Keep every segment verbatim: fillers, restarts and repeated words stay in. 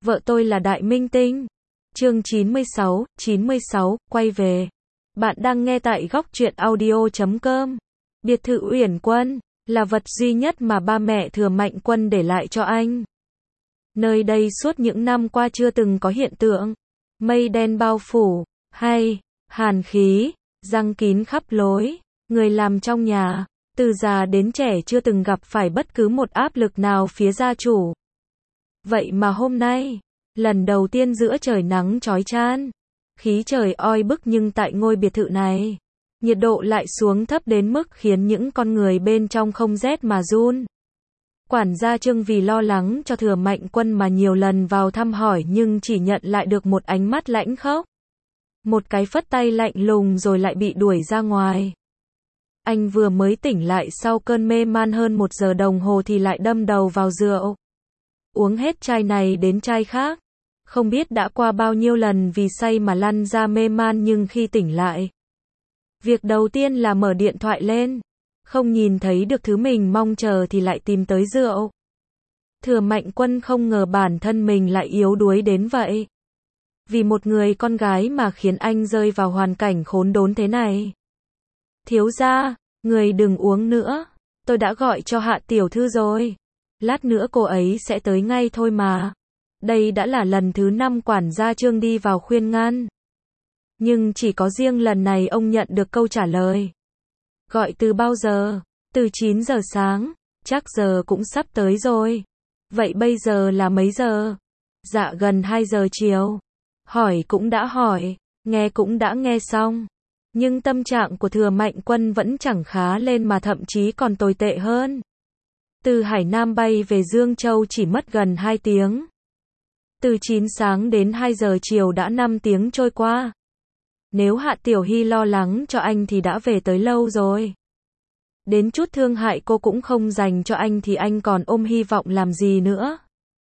Vợ tôi là đại minh tinh. Chương chín mươi sáu, chín mươi sáu, quay về. Bạn đang nghe tại góc truyện audio chấm com. Biệt thự Uyển Quân là vật duy nhất mà ba mẹ Thừa Mạnh Quân để lại cho anh. Nơi đây suốt những năm qua chưa từng có hiện tượng mây đen bao phủ, hay hàn khí giăng kín khắp lối. Người làm trong nhà, từ già đến trẻ chưa từng gặp phải bất cứ một áp lực nào phía gia chủ. Vậy mà hôm nay, lần đầu tiên giữa trời nắng chói chan, khí trời oi bức, nhưng tại ngôi biệt thự này, nhiệt độ lại xuống thấp đến mức khiến những con người bên trong không rét mà run. Quản gia Trương vì lo lắng cho Thừa Mạnh Quân mà nhiều lần vào thăm hỏi nhưng chỉ nhận lại được một ánh mắt lãnh khốc. Một cái phất tay lạnh lùng rồi lại bị đuổi ra ngoài. Anh vừa mới tỉnh lại sau cơn mê man hơn một giờ đồng hồ thì lại đâm đầu vào rượu. Uống hết chai này đến chai khác. Không biết đã qua bao nhiêu lần vì say mà lăn ra mê man, nhưng khi tỉnh lại, việc đầu tiên là mở điện thoại lên. Không nhìn thấy được thứ mình mong chờ thì lại tìm tới rượu. Thừa Mạnh Quân không ngờ bản thân mình lại yếu đuối đến vậy. Vì một người con gái mà khiến anh rơi vào hoàn cảnh khốn đốn thế này. Thiếu gia, người đừng uống nữa. Tôi đã gọi cho Hạ tiểu thư rồi. Lát nữa cô ấy sẽ tới ngay thôi mà. Đây đã là lần thứ năm quản gia Trương đi vào khuyên ngăn. Nhưng chỉ có riêng lần này ông nhận được câu trả lời. Gọi từ bao giờ? Từ chín giờ sáng, chắc giờ cũng sắp tới rồi. Vậy bây giờ là mấy giờ? Dạ gần hai giờ chiều. Hỏi cũng đã hỏi, nghe cũng đã nghe xong. Nhưng tâm trạng của Thừa Mạnh Quân vẫn chẳng khá lên mà thậm chí còn tồi tệ hơn. Từ Hải Nam bay về Dương Châu chỉ mất gần hai tiếng. Từ chín sáng đến hai giờ chiều đã năm tiếng trôi qua. Nếu Hạ Tiểu Hy lo lắng cho anh thì đã về tới lâu rồi. Đến chút thương hại cô cũng không dành cho anh thì anh còn ôm hy vọng làm gì nữa.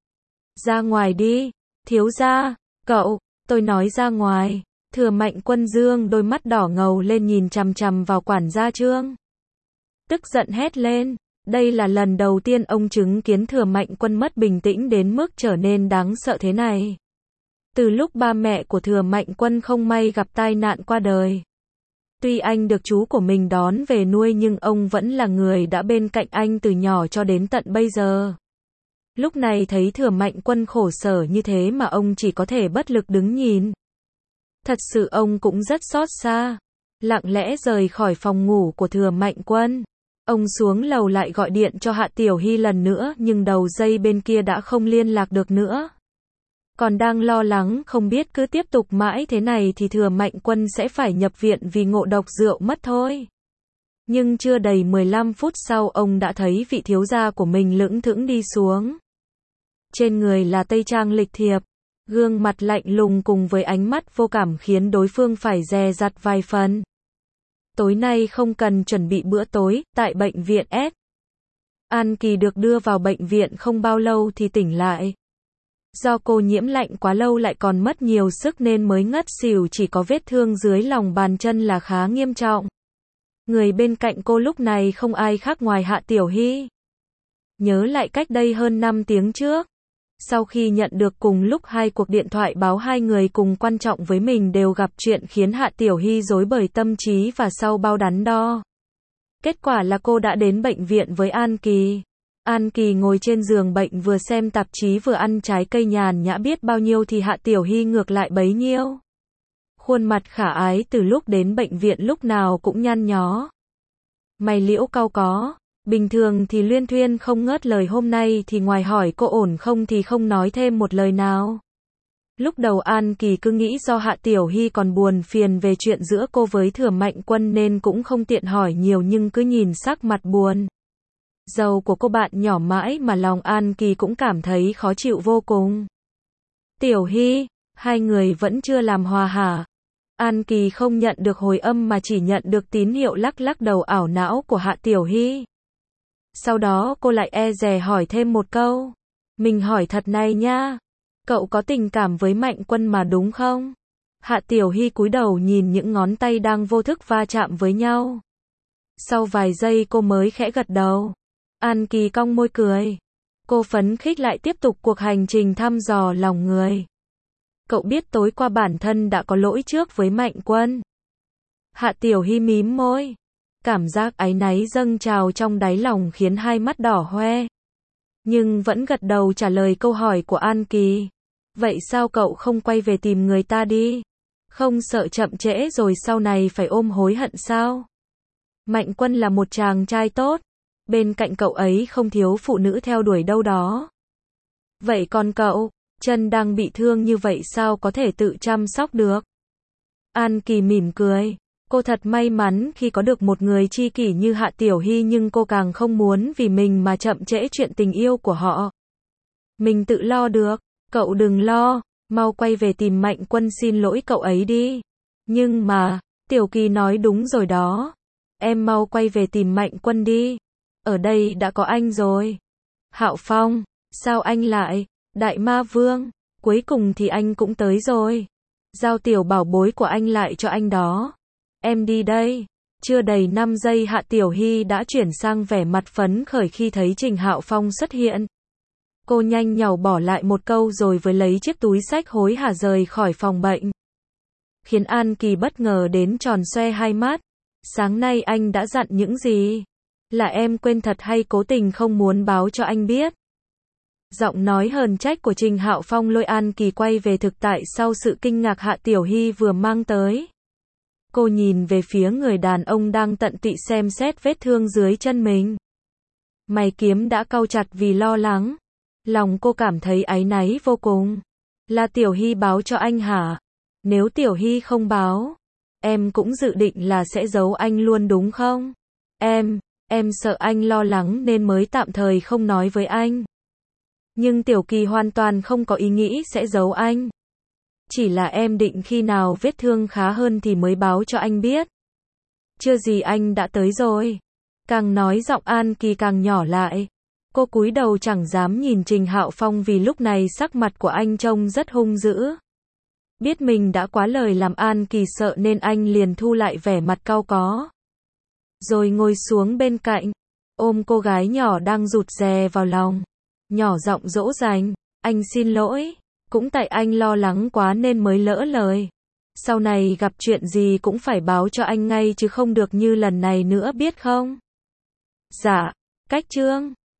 Ra ngoài đi, thiếu gia, cậu, tôi nói ra ngoài. Thừa Mạnh Quân dương đôi mắt đỏ ngầu lên nhìn chằm chằm vào quản gia Trương. Tức giận hét lên. Đây là lần đầu tiên ông chứng kiến Thừa Mạnh Quân mất bình tĩnh đến mức trở nên đáng sợ thế này. Từ lúc ba mẹ của Thừa Mạnh Quân không may gặp tai nạn qua đời. Tuy anh được chú của mình đón về nuôi nhưng ông vẫn là người đã bên cạnh anh từ nhỏ cho đến tận bây giờ. Lúc này thấy Thừa Mạnh Quân khổ sở như thế mà ông chỉ có thể bất lực đứng nhìn. Thật sự ông cũng rất xót xa. Lặng lẽ rời khỏi phòng ngủ của Thừa Mạnh Quân. Ông xuống lầu lại gọi điện cho Hạ Tiểu Hy lần nữa nhưng đầu dây bên kia đã không liên lạc được nữa. Còn đang lo lắng không biết cứ tiếp tục mãi thế này thì Thừa Mạnh Quân sẽ phải nhập viện vì ngộ độc rượu mất thôi. Nhưng chưa đầy mười lăm phút sau ông đã thấy vị thiếu gia của mình lững thững đi xuống. Trên người là tây trang lịch thiệp, gương mặt lạnh lùng cùng với ánh mắt vô cảm khiến đối phương phải dè dặt vài phần. Tối nay không cần chuẩn bị bữa tối, tại bệnh viện S. An Kỳ được đưa vào bệnh viện không bao lâu thì tỉnh lại. Do cô nhiễm lạnh quá lâu lại còn mất nhiều sức nên mới ngất xỉu, chỉ có vết thương dưới lòng bàn chân là khá nghiêm trọng. Người bên cạnh cô lúc này không ai khác ngoài Hạ Tiểu Hy. Nhớ lại cách đây hơn năm tiếng trước. Sau khi nhận được cùng lúc hai cuộc điện thoại báo hai người cùng quan trọng với mình đều gặp chuyện khiến Hạ Tiểu Hy rối bời tâm trí và sau bao đắn đo. Kết quả là cô đã đến bệnh viện với An Kỳ. An Kỳ ngồi trên giường bệnh vừa xem tạp chí vừa ăn trái cây nhàn nhã biết bao nhiêu thì Hạ Tiểu Hy ngược lại bấy nhiêu. Khuôn mặt khả ái từ lúc đến bệnh viện lúc nào cũng nhăn nhó. Mày liễu cau có. Bình thường thì luyên thuyên không ngớt lời, hôm nay thì ngoài hỏi cô ổn không thì không nói thêm một lời nào. Lúc đầu An Kỳ cứ nghĩ do Hạ Tiểu Hy còn buồn phiền về chuyện giữa cô với Thừa Mạnh Quân nên cũng không tiện hỏi nhiều, nhưng cứ nhìn sắc mặt buồn rầu của cô bạn nhỏ mãi mà lòng An Kỳ cũng cảm thấy khó chịu vô cùng. Tiểu Hy, hai người vẫn chưa làm hòa hả? An Kỳ không nhận được hồi âm mà chỉ nhận được tín hiệu lắc lắc đầu ảo não của Hạ Tiểu Hy. Sau đó cô lại e dè hỏi thêm một câu. Mình hỏi thật này nha. Cậu có tình cảm với Mạnh Quân mà đúng không? Hạ Tiểu Hy cúi đầu nhìn những ngón tay đang vô thức va chạm với nhau. Sau vài giây cô mới khẽ gật đầu. An Kỳ cong môi cười. Cô phấn khích lại tiếp tục cuộc hành trình thăm dò lòng người. Cậu biết tối qua bản thân đã có lỗi trước với Mạnh Quân. Hạ Tiểu Hy mím môi. Cảm giác áy náy dâng trào trong đáy lòng khiến hai mắt đỏ hoe. Nhưng vẫn gật đầu trả lời câu hỏi của An Kỳ. Vậy sao cậu không quay về tìm người ta đi? Không sợ chậm trễ rồi sau này phải ôm hối hận sao? Mạnh Quân là một chàng trai tốt. Bên cạnh cậu ấy không thiếu phụ nữ theo đuổi đâu đó. Vậy còn cậu, chân đang bị thương như vậy sao có thể tự chăm sóc được? An Kỳ mỉm cười. Cô thật may mắn khi có được một người tri kỷ như Hạ Tiểu Hy, nhưng cô càng không muốn vì mình mà chậm trễ chuyện tình yêu của họ. Mình tự lo được, cậu đừng lo, mau quay về tìm Mạnh Quân xin lỗi cậu ấy đi. Nhưng mà, Tiểu Kỳ nói đúng rồi đó. Em mau quay về tìm Mạnh Quân đi. Ở đây đã có anh rồi. Hạo Phong, sao anh lại? Đại Ma Vương, cuối cùng thì anh cũng tới rồi. Giao tiểu bảo bối của anh lại cho anh đó. Em đi đây. Chưa đầy năm giây Hạ Tiểu Hy đã chuyển sang vẻ mặt phấn khởi khi thấy Trình Hạo Phong xuất hiện. Cô nhanh nhảu bỏ lại một câu rồi với lấy chiếc túi xách hối hả rời khỏi phòng bệnh. Khiến An Kỳ bất ngờ đến tròn xoe hai mắt. Sáng nay anh đã dặn những gì? Là em quên thật hay cố tình không muốn báo cho anh biết? Giọng nói hờn trách của Trình Hạo Phong lôi An Kỳ quay về thực tại sau sự kinh ngạc Hạ Tiểu Hy vừa mang tới. Cô nhìn về phía người đàn ông đang tận tụy xem xét vết thương dưới chân mình. Mày kiếm đã cau chặt vì lo lắng. Lòng cô cảm thấy áy náy vô cùng. Là Tiểu Hy báo cho anh hả? Nếu Tiểu Hy không báo, em cũng dự định là sẽ giấu anh luôn đúng không? Em, em sợ anh lo lắng nên mới tạm thời không nói với anh. Nhưng Tiểu Kỳ hoàn toàn không có ý nghĩ sẽ giấu anh. Chỉ là em định khi nào vết thương khá hơn thì mới báo cho anh biết. Chưa gì anh đã tới rồi. Càng nói giọng An Kỳ càng nhỏ lại. Cô cúi đầu chẳng dám nhìn Trình Hạo Phong vì lúc này sắc mặt của anh trông rất hung dữ. Biết mình đã quá lời làm An Kỳ sợ nên anh liền thu lại vẻ mặt cau có. Rồi ngồi xuống bên cạnh, ôm cô gái nhỏ đang rụt rè vào lòng. Nhỏ giọng dỗ dành, anh xin lỗi. Cũng tại anh lo lắng quá nên mới lỡ lời. Sau này gặp chuyện gì cũng phải báo cho anh ngay chứ không được như lần này nữa biết không? Dạ, cách chương.